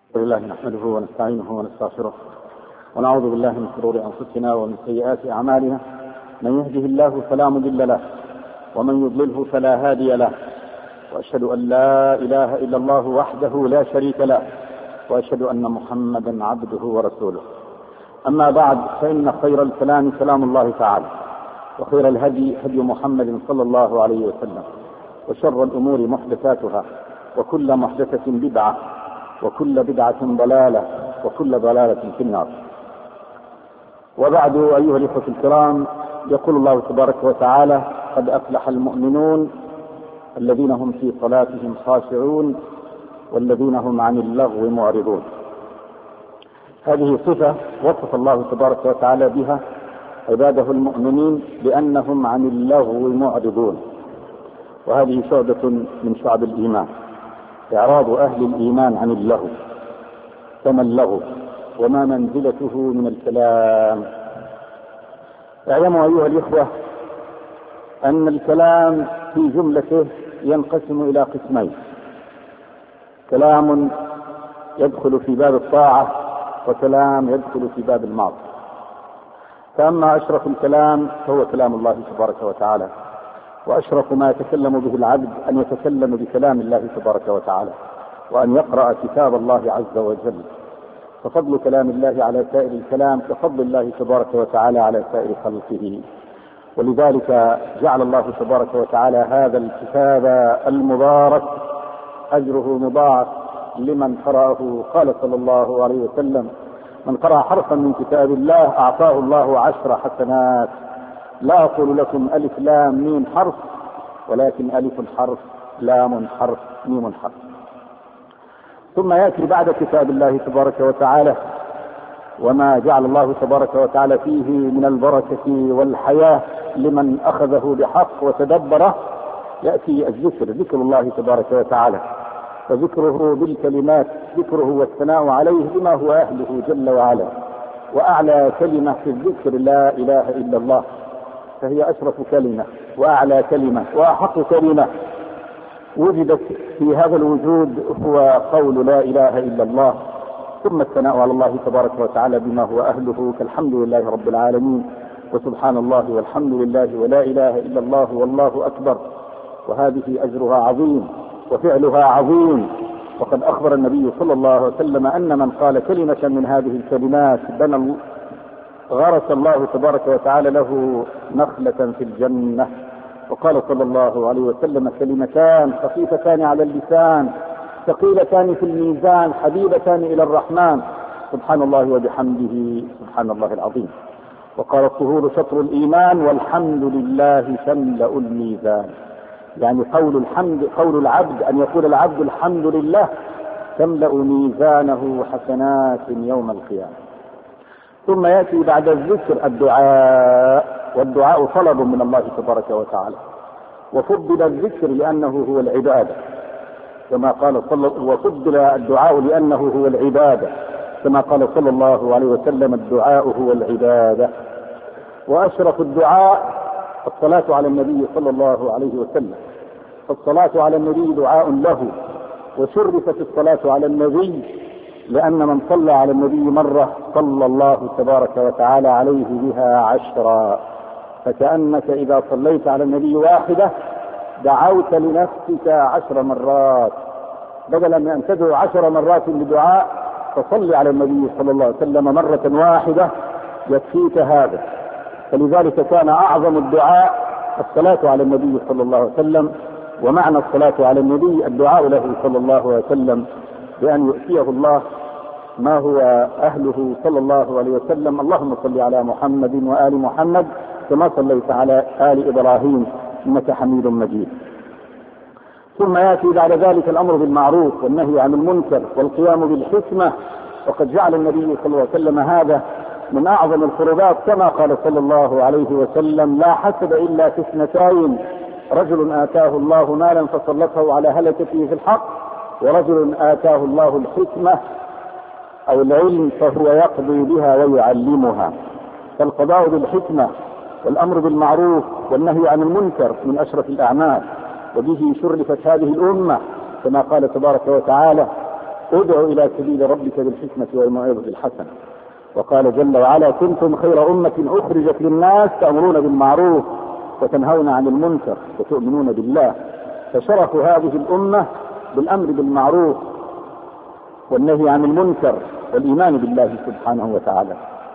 لله نحمده ونستعينه ونستغفره ونعوذ بالله من شرور أنفسنا ومن سيئات أعمالنا. من يهده الله فلا مضل له ومن يضلله فلا هادي له، وأشهد أن لا إله إلا الله وحده لا شريك له، وأشهد أن محمدا عبده ورسوله. أما بعد، فإن خير الكلام كلام الله تعالى، وخير الهدي هدي محمد صلى الله عليه وسلم، وشر الأمور محدثاتها، وكل محدثة بدعة، وكل بدعة ضلالة، وكل ضلالة في النار. وبعد، أيها الإخوة الكرام، يقول الله تبارك وتعالى: قد أفلح المؤمنون الذين هم في صلاتهم خاشعون والذين هم عن اللغو معرضون. هذه صفة وصف الله تبارك وتعالى بها عباده المؤمنين بأنهم عن اللغو معرضون، وهذه شعبة من شعب الإيمان، إعراض أهل الإيمان عن اللغو. فما اللغو وما منزلته من الكلام؟ اعلموا أيها الإخوة أن الكلام في جملته ينقسم إلى قسمين: كلام يدخل في باب الطاعة، وكلام يدخل في باب المعصية. فأما أشرف الكلام فهو كلام الله تبارك وتعالى، وأشرف ما يتكلم به العبد أن يتكلم بكلام الله تبارك وتعالى، وأن يقرأ كتاب الله عز وجل. ففضل كلام الله على سائر الكلام كفضل الله تبارك وتعالى على سائر خلقه. ولذلك جعل الله تبارك وتعالى هذا الكتاب المبارك أجره مضاعف لمن قرأه. قال صلى الله عليه وسلم: من قرأ حرفا من كتاب الله أعطاه الله 10 حسنات. لا أقول لكم ألف لام ميم حرف، ولكن ألف حرف، لام حرف، ميم حرف. ثم يأتي بعد كتاب الله تبارك وتعالى وما جعل الله تبارك وتعالى فيه من البركة والحياة لمن أخذه بحق وتدبره، يأتي الذكر، ذكر الله تبارك وتعالى، فذكره بالكلمات، ذكره والثناء عليه بما هو أهله جل وعلا. وأعلى كلمة في الذكر لا إله إلا الله، فهي أشرف كلمة وأعلى كلمة وأحق كلمة وجدت في هذا الوجود، هو قول لا إله إلا الله. ثم الثناء على الله تبارك وتعالى بما هو أهله، كالحمد لله رب العالمين، وسبحان الله والحمد لله ولا إله إلا الله والله أكبر. وهذه أجرها عظيم وفعلها عظيم. وقد أخبر النبي صلى الله عليه وسلم أن من قال كلمة من هذه الكلمات غرس الله تبارك وتعالى له نخلة في الجنة. وقال صلى الله عليه وسلم: كلمتان خفيفتان على اللسان ثقيلتان في الميزان حبيبتان إلى الرحمن، سبحان الله وبحمده سبحان الله العظيم. وقال: الطهور شطر الإيمان والحمد لله تملأ الميزان. يعني قول العبد، أن يقول العبد الحمد لله، تملأ ميزانه حسنات يوم القيامة. ثم يأتي بعد الذكر الدعاء، والدعاء طلب من الله تبارك وتعالى، وفضل الذكر لأنه هو العبادة كما قال وفضل الدعاء لأنه هو العبادة كما قال صلى الله عليه وسلم: الدعاء هو العبادة. وأشرف الدعاء الصلاة على النبي صلى الله عليه وسلم، فالصلاة على النبي دعاء له، وشرفت الصلاة على النبي لأن من صلى على النبي مرة صلى الله تبارك وتعالى عليه بها 10. فكأنك إذا صليت على النبي واحدة دعوت لنفسك 10 مرات، بدلا من أن تدعو 10 مرات بدعاء، فصل على النبي صلى الله عليه وسلم مرة واحدة يكفيك هذا. فلذلك كان أعظم الدعاء الصلاة على النبي صلى الله عليه وسلم. ومعنى الصلاة على النبي الدعاء له صلى الله عليه وسلم بأن يؤتيه الله ما هو أهله صلى الله عليه وسلم. اللهم صل على محمد وآل محمد كما صليت على آل إبراهيم إنك حميد مجيد. ثم يأتي بعد ذلك الأمر بالمعروف والنهي عن المنكر والقيام بالحكمة. وقد جعل النبي صلى الله عليه وسلم هذا من أعظم القربات، كما قال صلى الله عليه وسلم: لا حسد إلا في 2: رجل آتاه الله مالا فسلطه على هلكته في الحق، ورجل آتاه الله الحكمة أو العلم فهو يقضي بها ويعلمها. فالقضاء بالحكمة والأمر بالمعروف والنهي عن المنكر من أشرف الأعمال، وبه شرفت هذه الأمة كما قال تبارك وتعالى: ادع إلى سبيل ربك بالحكمة والموعظة الحسنة. وقال جل وعلا كنتم خير أمة أخرجت للناس تأمرون بالمعروف وتنهون عن المنكر وتؤمنون بالله. فشرف هذه الأمة بالأمر بالمعروف والنهي عن المنكر والإيمان بالله سبحانه وتعالى.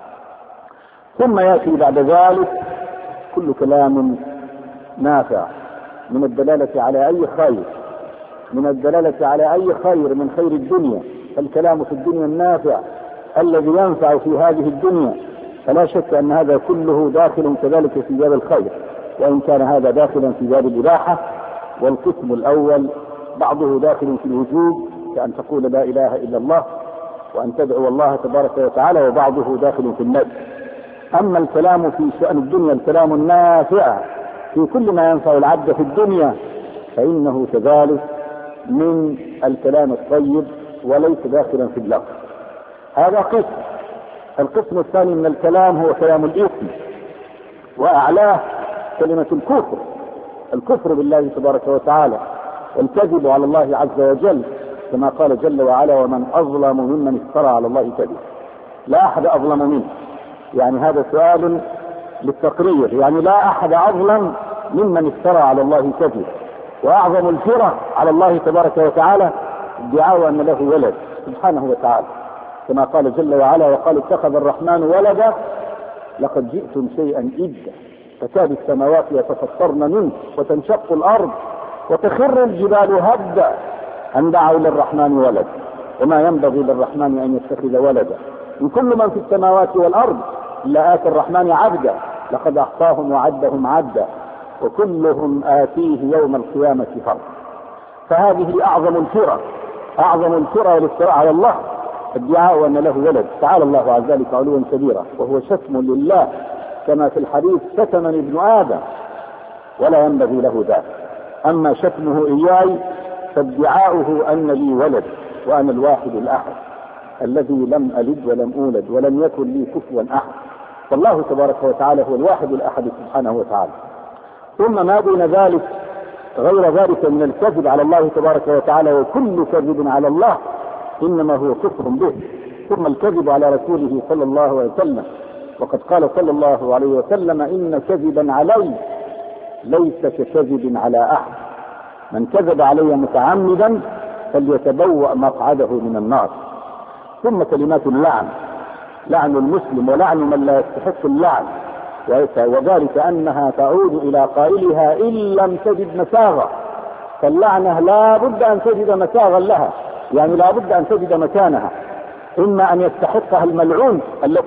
ثم يأتي بعد ذلك كل كلام نافع من الدلالة على أي خير، من الدلالة على أي خير من خير الدنيا. فالكلام في الدنيا النافع الذي ينفع في هذه الدنيا، فلا شك أن هذا كله داخل كذلك في باب الخير، وإن كان هذا داخلا في باب الإباحة. والقسم الأول بعضه داخل في الوجوب كأن تقول لا إله إلا الله وأن تدعو الله تبارك وتعالى، وبعضه داخل في الندب. أما الكلام في شأن الدنيا الكلام النافع في كل ما ينفع العبد في الدنيا فإنه كذلك من الكلام الطيب وليس داخلا في اللغو. هذا قسم. القسم الثاني من الكلام هو كلام الإثم، وأعلاه كلمة الكفر، الكفر بالله تبارك وتعالى والكذب على الله عز وجل، كما قال جل وعلا ومن أظلم ممن افترى على الله كذبا. لا أحد أظلم منه، يعني هذا سؤال للتقرير، يعني لا أحد أظلم ممن افترى على الله كذبا. وأعظم الفرى على الله تبارك وتعالى ادعاء أن له ولد سبحانه وتعالى، كما قال جل وعلا وقال اتخذ الرحمن ولدا لقد جئتم شيئا إدا تكاد السماوات يتفطرن منه وتنشق الأرض وتخر الجبال هدا أن دعوا للرحمن ولد وما ينبغي للرحمن أن يتخذ ولدا إن كل من في السماوات والأرض إلا آتي الرحمن عبدا لقد أحصاهم وعدهم عدا وكلهم آتيه يوم القيامة فردا. فهذه أعظم الفرى، أعظم الفرى والافتراء على الله ادعاء أن له ولد. تعالى الله عن ذلك علوا كبيرا، وهو شتم لله كما في الحديث شتمني ابن آدم ولا ينبغي له ذلك. أما شتمه إياي فادعاؤه أن لي ولد وأنا الواحد الأحد الذي لم ألد ولم أولد ولم يكن لي كفوا أحد. فالله تبارك وتعالى هو الواحد الأحد سبحانه وتعالى. ثم ما دون ذلك غير ذلك من الكذب على الله تبارك وتعالى، وكل كذب على الله إنما هو كفر به. ثم الكذب على رسوله صلى الله عليه وسلم، وقد قال صلى الله عليه وسلم إن كذبا علي ليس ككذب على أحد، من كذب علي متعمدا فليتبوأ مقعده من النار. ثم كلمات اللعن، لعن المسلم ولعن من لا يستحق اللعن، وذلك أنها تعود إلى قائلها إن لم تجد مساغا. فاللعنة لا بد أن تجد مساغا لها، يعني لا بد أن تجد مكانها، إما أن يستحقها الملعون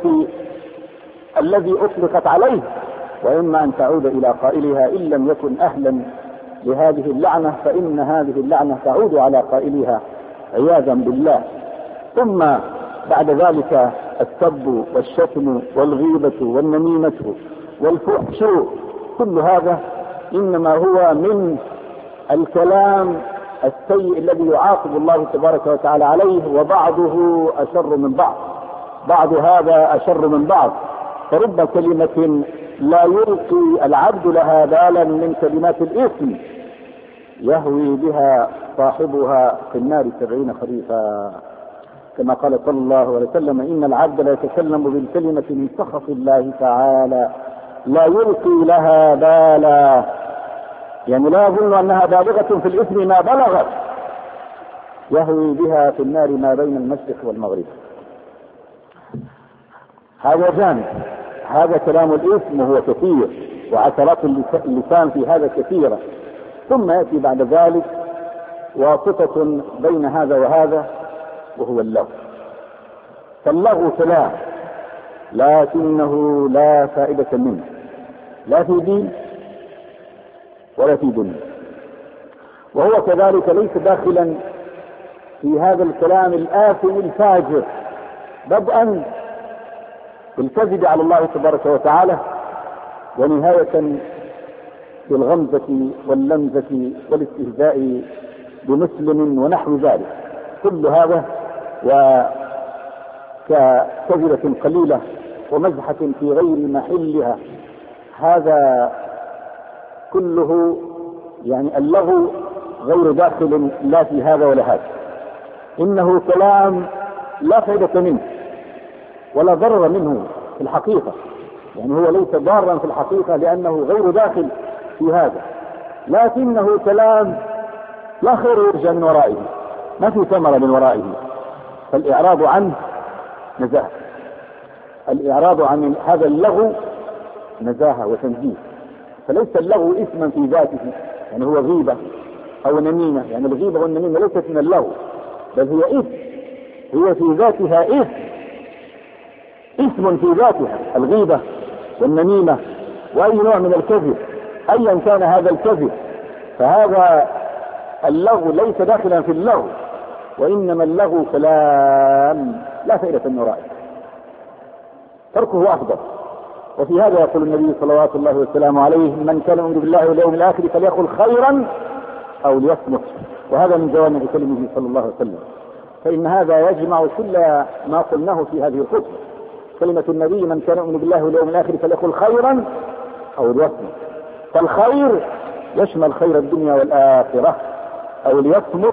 الذي أطلقت عليه، وإما أن تعود إلى قائلها إن لم يكن أهلا لهذه اللعنة فإن هذه اللعنة تعود على قائلها عياذا بالله. ثم بعد ذلك السب والشتم والغيبة والنميمة والفحش، كل هذا إنما هو من الكلام السيء الذي يعاقب الله تبارك وتعالى عليه، وبعضه أشر من بعض، بعض هذا أشر من بعض. فرب كلمة لا يلقي العبد لها بالا من كلمات الإثم يهوي بها صاحبها في النار 70 خريفا، كما قال صلى الله عليه وسلم إن العبد لا يتكلم بالكلمة من سخط الله تعالى لا يلقي لها بالا، يعني لا يظن أنها بالغة في الإثم ما بلغت، يهوي بها في النار ما بين المشرق والمغرب. هذا جانب، هذا كلام الإثم وهو كثير، وعثرات اللسان في هذا كثيرة. ثم يأتي بعد ذلك واسطة بين هذا وهذا وهو اللغو. فاللغو كلام لكنه لا فائدة منه، لا في دين ولا في دنيا، وهو كذلك ليس داخلا في هذا الكلام الآثم الفاجر، بدءا بالكذب على الله تبارك وتعالى، ونهاية بالغمزة واللمزة والاستهزاء بمسلم ونحو ذلك. كل هذا وككذبة قليلة ومزحة في غير محلها، هذا كله يعني اللغو غير داخل لا في هذا ولا هذا. إنه كلام لا فائدة منه ولا ضرر منه في الحقيقة، يعني هو ليس ضارا في الحقيقة لأنه غير داخل في هذا، لكنه كلام لا خير يرجى من ورائه، ما في ثمرة من ورائه. فالإعراض عنه نزاهة، الإعراض عن هذا اللغو نزاهة وتنزيه. فليس اللغو إثما في ذاته، يعني هو غيبة أو نميمة، يعني الغيبة والنميمة ليست من اللغو، بل هي إثم، هي في ذاتها إثم في ذاتها، الغيبة والنميمة وأي نوع من الكذب أيا كان هذا الكذب، فهذا اللغو ليس داخلا في اللغو، وإنما اللغو كلام لا فائدة من ورائه، تركه أفضل. وفي هذا يقول النبي صلوات الله وسلامه عليه: من كان يؤمن بالله واليوم الآخر فليقل خيرا أو ليصمت. وهذا من جوامع كلمه صلى الله عليه وسلم، فإن هذا يجمع كل ما قلناه في هذه الخطبة. كلمة النبي: من كان يؤمن بالله واليوم الآخر فليقل خيرا أو ليصمت، فالخير يشمل خير الدنيا والآخرة، أو ليصمت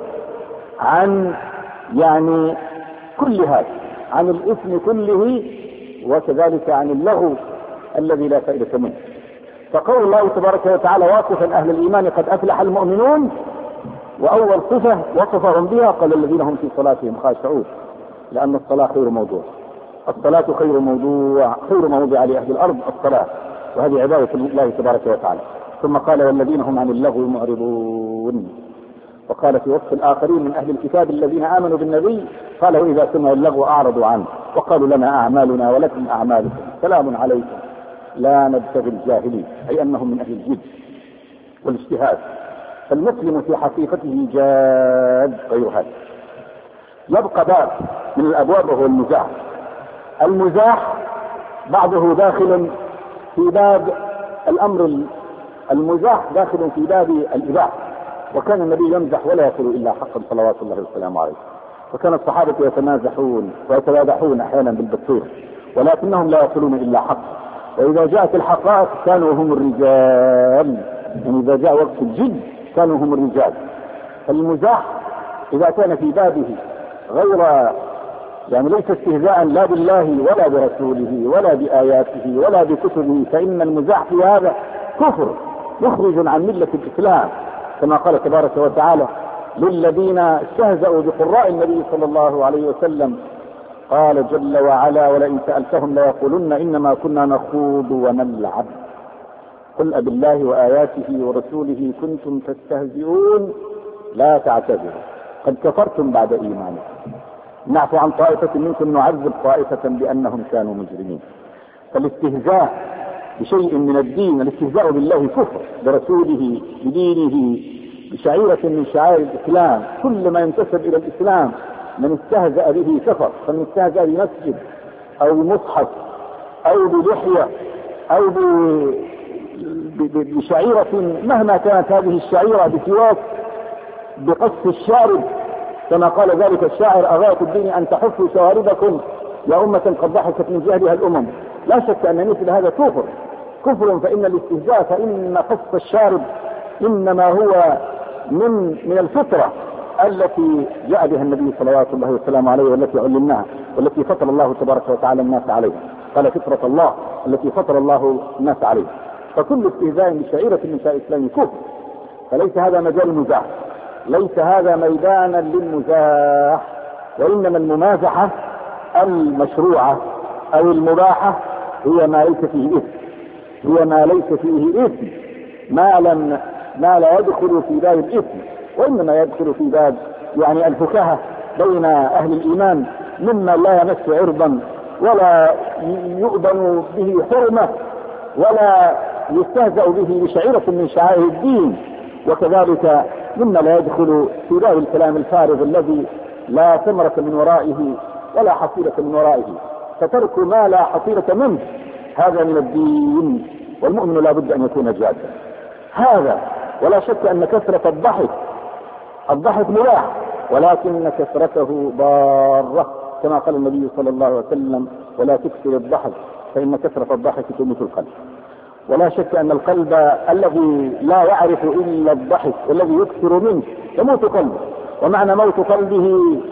عن يعني كل هذا، عن الإثم كله، وكذلك عن اللغو الذي لا فائدة منه. فقول الله تبارك وتعالى واقفا أهل الإيمان: قد أفلح المؤمنون، وأول صفة وصفهم بها قال: الذين هم في صلاتهم خاشعون، لأن الصلاة خير موضوع، الصلاة خير موضوع لأهل الأرض الصلاة، وهذه عبادة الله تبارك وتعالى. ثم قال: والذين هم عن اللغو معرضون. وقال في وصف الآخرين من أهل الكتاب الذين آمنوا بالنبي: قالوا إذا سمعوا اللغو أعرضوا عنه وقالوا لنا أعمالنا ولكم أعمالكم سلام عليكم لا نبتغي الجاهلين، أي أنهم من أهل الجد والاجتهاد. فالمسلم في حقيقته جاد غير هذا. يبقى باب من الأبواب وهو المزاح. المزاح بعضه داخل في باب الأمر، المزاح داخل في باب الإباحة، وكان النبي يمزح ولا يقول إلا حقا صلوات الله وسلامه عليه، وكان الصحابة يتمازحون ويتبادحون أحيانا بالبطيخ، ولكنهم لا يقولون إلا حق. وإذا جاءت الحقائق كانوا هم الرجال، يعني إذا جاء وقت الجد كانوا هم الرجال. فالمزاح إذا كان في بابه غير يعني ليس استهزاء لا بالله ولا برسوله ولا بآياته ولا بكتبه، فإن المزاح في هذا كفر مخرج عن ملة الإسلام، كما قال تبارك وتعالى للذين استهزأوا بقراء النبي صلى الله عليه وسلم: قال جل وعلا: ولئن سألتهم ليقولن إنما كنا نخوض ونلعب قل أبالله وآياته ورسوله كنتم تستهزئون لا تعتذروا قد كفرتم بعد إيمانكم نعفو عن طائفة منكم نعذب طائفة بأنهم كانوا مجرمين. فالاستهزاء بشيء من الدين، الاستهزاء بالله كفر، برسوله، بدينه، بشعيرة من شعائر الإسلام، كل ما ينتسب إلى الإسلام من استهزأ به كفر. فمن استهزأ بمسجد أو بمصحف أو بلحية أو بشعيرة مهما كانت هذه الشعيرة، بسواك، بقص الشارب، كما قال ذلك الشاعر: أغاية الدين أن تحفوا شواربكم يا أمة قد ضحكت من جهلها الأمم. لا شك أن مثل هذا كفر، فإن الاستهزاء، فإن قص الشارب إنما هو من الفطرة التي جاء بها النبي صلوات الله وسلامه عليه، والتي علمناها، والتي فطر الله تبارك وتعالى الناس عليها. قال: فطرة الله التي فطر الله الناس عليها. فكل استهزاء بشعيرة من شعائر الإسلام كفر. فليس هذا مجال المزاح، ليس هذا ميدانا للمزاح، وإنما الممازحة المشروعة أو المباحة هي ما ليس فيه إثم، هي ما ليس فيه إثم، ما لا يدخل في باب الإثم، وإنما يدخل في باب يعني الفكاهة بين أهل الإيمان، مما لا يمس عرضا ولا يؤذن به حرمة ولا يستهزأ به بشعيرة من شعائر الدين، وكذلك مما لا يدخل في باب الكلام الفارغ الذي لا ثمرة من ورائه ولا حصيلة من ورائه. فترك ما لا حصيلة منه هذا من الدين، والمؤمن لا بد أن يكون جادا هذا. ولا شك أن كثرة الضحك مباح، ولكن كثرته ضارة، كما قال النبي صلى الله عليه وسلم: ولا تكثر الضحك فإن كثرة الضحك تميت القلب. ولا شك أن القلب الذي لا يعرف إلا الضحك والذي يكثر منه يموت قلبه. ومعنى موت قلبه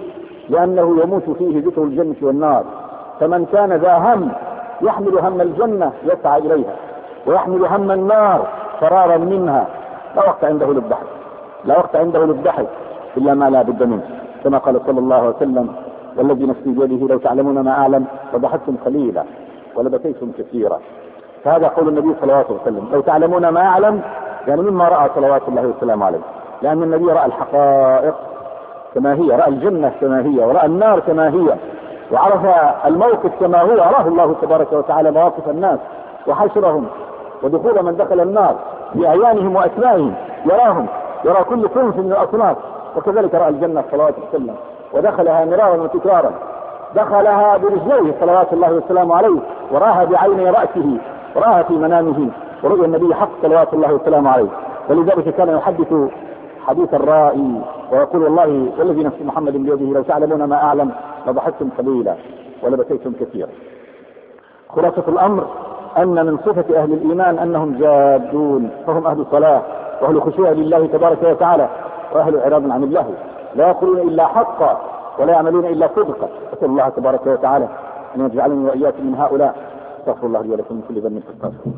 لأنه يموت فيه ذكر الجنة والنار. فمن كان ذا هم يحمل هم الجنة يسعى إليها، ويحمل هم النار فرارا منها، لا وقت عنده للضحك، لا وقت عنده للضحك إلا ما لا بد منه، كما قال صلى الله عليه وسلم: والذي نفسي بيده لو تعلمون ما أعلم لضحكتم قليلا ولبكيتم كثيرا. فهذا قول النبي صلى الله عليه وسلم: لو تعلمون ما أعلم، يعني مما رأى صلوات الله وسلامه عليه، لأن النبي رأى الحقائق كما هي، رأى الجنة كما هي، ورأى النار كما هي، وعرف الموقف كما هو. أراه الله تبارك وتعالى مواقف الناس وحشرهم ودخول من دخل النار بأعيانهم وأسمائهم، يراهم، يرى كل صنف من الأصناف. وكذلك رأى الجنة صلوات وسلم ودخلها مرارا وتكرارا، دخلها برجليه صلوات الله وسلامه عليه، وراها بعيني رأسه، وراها في منامه، ورؤيا النبي حق صلوات الله وسلامه عليه. ولذلك كان يحدث حديث الرائي ويقول: والله والذي نفس محمد بيده لو تعلمون ما أعلم لضحكتم قليلا ولبكيتم كثيرا. خلاصة الأمر أن من صفة أهل الإيمان أنهم جادون، فهم أهل صلاة وأهل خشوع لله تبارك وتعالى، وأهل إعراض عن الله، لا يقولون إلا حقا ولا يعملون إلا صدقا. أسأل الله تبارك وتعالى أن يجعلني وإياكم من هؤلاء. استغفر الله لي ولكم من كل ذنب فاستغفروه.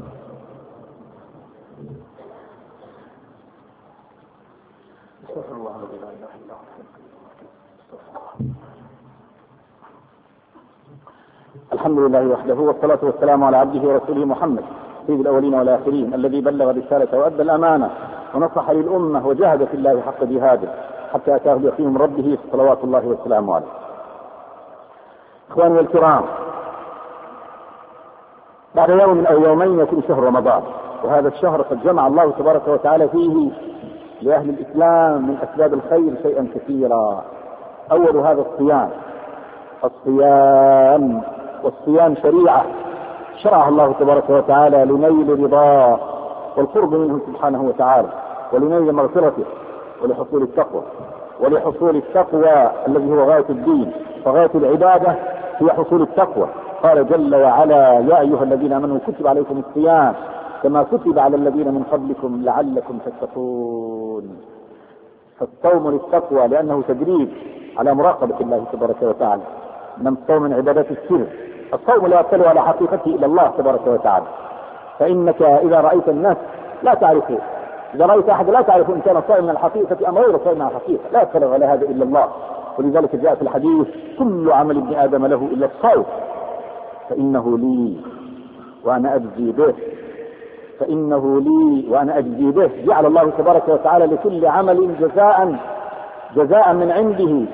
استغفر الله الذي لا اله الا هو. الحمد لله وحده، والصلاة والسلام على عبده ورسوله محمد سيد الأولين والآخرين، الذي بلغ الرسالة وأدى الأمانة ونصح للأمة وجاهد في الله حق جهاده حتى أتاه اليقين من ربه صلوات الله والسلام عليه. إخواني الكرام، بعد يوم أو يومين يكون شهر رمضان، وهذا الشهر قد جمع الله تبارك وتعالى فيه لأهل الإسلام من أسباب الخير شيئا كثيرا. أول هذا الصيام، والصيام شريعة شرعها الله تبارك وتعالى لنيل رضاه والقرب منه سبحانه وتعالى، ولنيل مغفرته، ولحصول التقوى، ولحصول التقوى الذي هو غاية الدين، فغاية العبادة هي حصول التقوى. قال جل وعلا: يا أيها الذين آمنوا كتب عليكم الصيام كما كتب على الذين من قبلكم لعلكم تتقون. فالصوم للتقوى لأنه تدريب على مراقبة الله تبارك وتعالى. من الصوم من عبادات السر، الصوم لا يطلع على حقيقته إلا الله تبارك وتعالى. فإنك إذا رأيت الناس لا تعرفه، إذا رأيت أحد لا تعرف إن كان صائم من الحقيقة أم غير صائم من الحقيقة، لا يطلع على هذا إلا الله. ولذلك جاء في الحديث: كل عمل ابن آدم له إلا الصوم فإنه لي وأنا أجزي به، فإنه لي وأنا أجزي به. جعل الله تبارك وتعالى لكل عمل جزاء من عنده،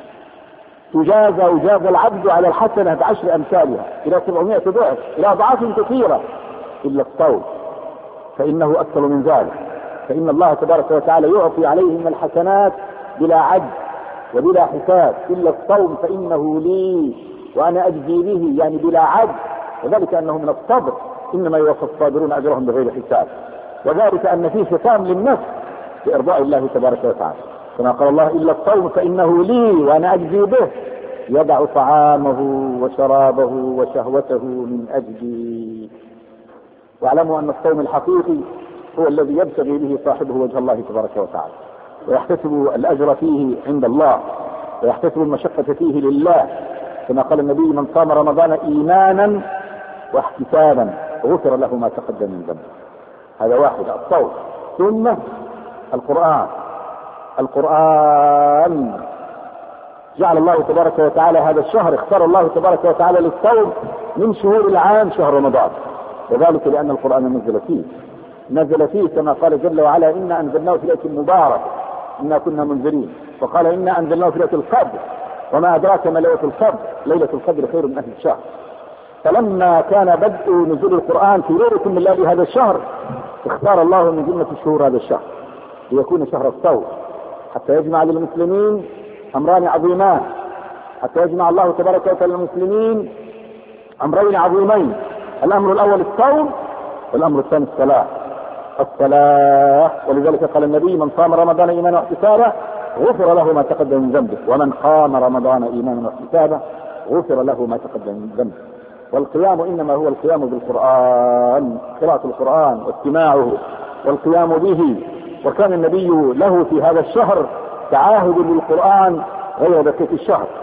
يجازى العبد على الحسنة ب10 أمثالها إلى 700 ضعف، إلى أضعاف كثيرة، إلا الصوم فإنه أكثر من ذلك. فإن الله تبارك وتعالى يعطي عليه من الحسنات بلا عد وبلا حساب، إلا الصوم فإنه لي وأنا أجزي به، يعني بلا عد، وذلك أنه من الصبر، إنما يوفى الصابرون أجرهم بغير حساب. وذلك أن فيه ختام للنفس بإرضاء الله تبارك وتعالى، كما قال الله: إلا الصوم فإنه لي وأنا أجزي به، يدع طعامه وشرابه وشهوته من أجلي. واعلموا أن الصوم الحقيقي هو الذي يبتغي به صاحبه وجه الله تبارك وتعالى، ويحتسب الأجر فيه عند الله، ويحتسب المشقة فيه لله، كما قال النبي: من صام رمضان إيمانا واحتسابا غفر له ما تقدم من ذنبه. هذا واحد، الصوم. ثم القرآن جعل الله تبارك وتعالى هذا الشهر، اختار الله تبارك وتعالى للصوم من شهور العام شهر رمضان، وذلك لأن القرآن نزل فيه كما قال جل وعلا: إنا أنزلناه في ليلة مباركة إنا كنا منذرين. وقال: إنا أنزلناه في ليلة القدر وما أدراك ما ليلة القدر، ليلة القدر خير من 1000 شهر. فلما كان بدء نزول القرآن في ليلة من ليالي هذا الشهر، اختار الله من جملة الشهور هذا الشهر ليكون شهر الصوم، حتى يجمع للمسلمين أمران عظيمان، حتى يجمع الله تبارك وتعالى للمسلمين أمرين عظيمين: الأمر الأول الصوم، والأمر الثاني الصلاة. ولذلك قال النبي: من صام رمضان إيمانا واحتسابا غفر له ما تقدم من ذنبه، ومن قام رمضان إيمانا واحتسابا غفر له ما تقدم من ذنبه. والقيام إنما هو القيام بالقرآن، قراءة القرآن واستماعه والقيام به. وكان النبي له في هذا الشهر تعاهد للقرآن غير بقية الشهر،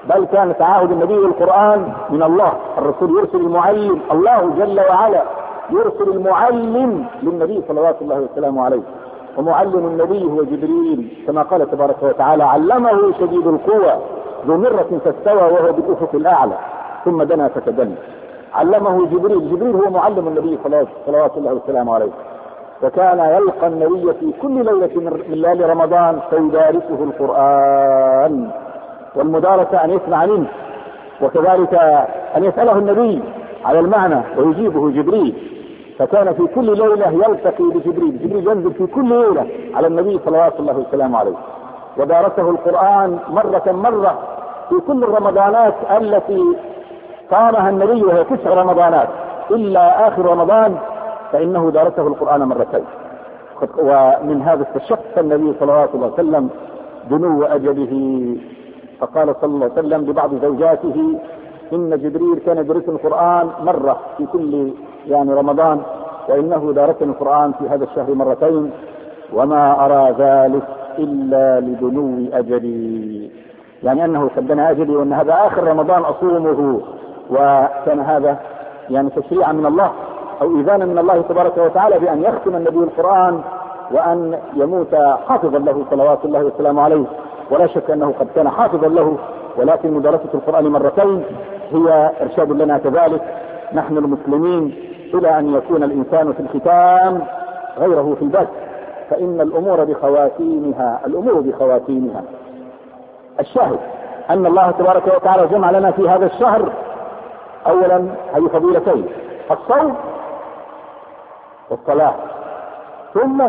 بل كان تعاهد النبي والقرآن من الله. الرسول يرسل المعلم، الله جل وعلا يرسل المعلم للنبي صلوات الله وسلامه عليه، ومعلم النبي هو جبريل، كما قال تبارك وتعالى: علمه شديد القوى ذو مرة فاستوى وهو بالأفق الأعلى ثم دنا فتدلى. علمه جبريل، جبريل هو معلم النبي صلوات الله وسلامه عليه، فكان يلقى النبي في كل ليلة من ليالي رمضان فيدارسه القرآن، والمدارسة أن يسمع منه، وكذلك أن يسأله النبي على المعنى ويجيبه جبريل. فكان في كل ليلة يلتقي بجبريل، جبريل ينزل في كل ليلة على النبي صلوات الله وسلامه عليه، ودارسه القرآن مرة في كل الرمضانات التي قامها النبي، وهي 9 رمضانات إلا آخر رمضان، فإنه دارسه القرآن مرتين. ومن هذا استشق النبي صلوات الله عليه وسلم دنو أجله، فقال صلى الله عليه وسلم لبعض زوجاته: إن جبريل كان يدرس القرآن مرة في كل رمضان، وإنه دارسني القرآن في هذا الشهر مرتين، وما أرى ذلك إلا لدنو أجلي، يعني أنه قد دنا أجلي، وأن هذا آخر رمضان أصومه. وكان هذا تشريعا من الله أو إذانا من الله تبارك وتعالى بأن يختم النبي القرآن وأن يموت حافظا له صلوات الله وسلامه عليه. ولا شك أنه قد كان حافظا له، ولكن مدارسة القرآن مرتين هي إرشاد لنا كذلك نحن المسلمين إلى أن يكون الإنسان في الختام غيره في البث، فإن الأمور بخواتيمها. الشاهد أن الله تبارك وتعالى جمع لنا في هذا الشهر أولا هذه فضيلتين: الصوم والصلاة، ثم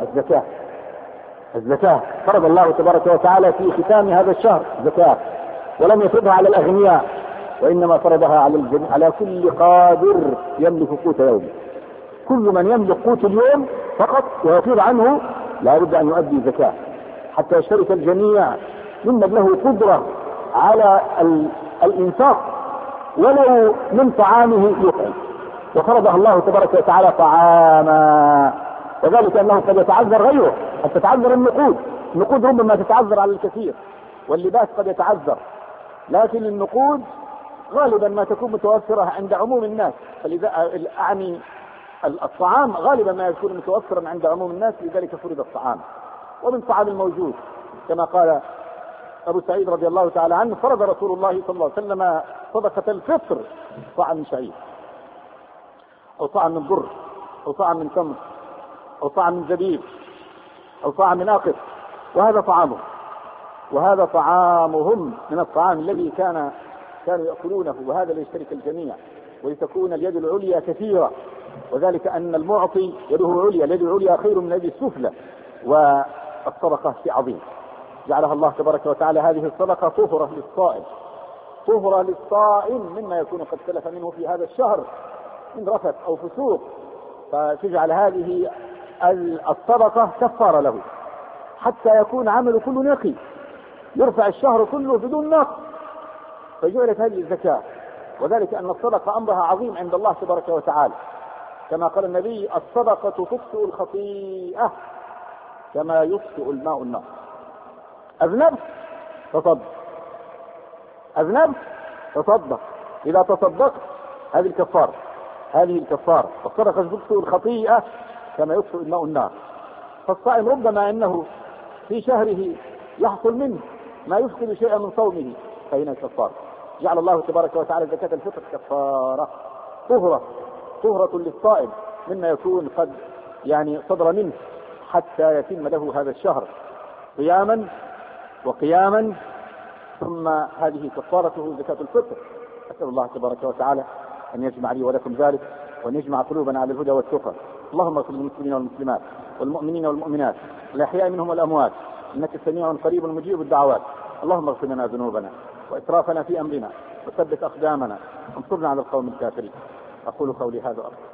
الزكاة. فرض الله تبارك وتعالى في ختام هذا الشهر زكاة، ولم يفرضها على الأغنياء، وإنما فرضها على كل قادر يملك قوت يوم. كل من يملك قوت اليوم فقط ويفيض عنه لا بد أن يؤدي زكاة، حتى يشترك الجميع ممن له قدرة على الإنفاق ولو من طعامه يطعم. وفرضها الله تبارك وتعالى طعاما، وذلك أنه قد يتعذر غيره، قد تتعذر النقود ربما تتعذر على الكثير، واللباس قد يتعذر، لكن النقود غالبا ما تكون متوفرة عند عموم الناس. فلذا أعني الطعام غالبا ما يكون متوفرا عند عموم الناس، لذلك فرض الطعام. ومن طعام الموجود كما قال أبو سعيد رضي الله تعالى عنه: فرض رسول الله صلى الله عليه وسلم صدقة الفطر طعام من شعير، أو طعام من بر، أو طعام من تمر، أو طعام من زبيب، أو طعام من أقط، وهذا طعامهم من الطعام الذي كانوا يأكلونه، وهذا ليشترك الجميع ولتكون اليد العليا كثيرة، وذلك أن المعطي يده عليا، اليد العليا خير من اليد السفلى. والصدقة شيء عظيم جعلها الله تبارك وتعالى هذه الصدقة طهرة للصائم مما يكون قد سلف منه في هذا الشهر من رفث أو فسوق، فتجعل هذه الصدقة كفارة له حتى يكون عمله كله نقي، يرفع الشهر كله بدون نقص، فجعلت هذه الزكاة. وذلك أن الصدقة أمرها عظيم عند الله تبارك وتعالى، كما قال النبي: الصدقة تطفئ الخطيئة كما يطفئ الماء النار. أذنبت تصدق، إذا تصدقت هذه الكفارة. الصدقة تطفئ الخطيئة كما يطفئ الماء النار. فالصائم ربما أنه في شهره يحصل منه ما يفقد شيئا من صومه، فهنا الكفارة. جعل الله تبارك وتعالى زكاة الفطر كفارة طهرة للصائم مما يكون قد صدر منه، حتى يتم له هذا الشهر قياما ثم هذه كفارته زكاة الفطر. أسأل الله تبارك وتعالى أن يجمع لي ولكم ذلك، وأن يجمع قلوبنا على الهدى والتقى. اللهم اغفر للمسلمين والمسلمات والمؤمنين والمؤمنات الأحياء منهم والأموات، إنك سميع قريب مجيب الدعوات. اللهم اغفر لنا ذنوبنا وإسرافنا في أمرنا، وثبت أقدامنا، وانصرنا على القوم الكافرين. أقول قولي هذا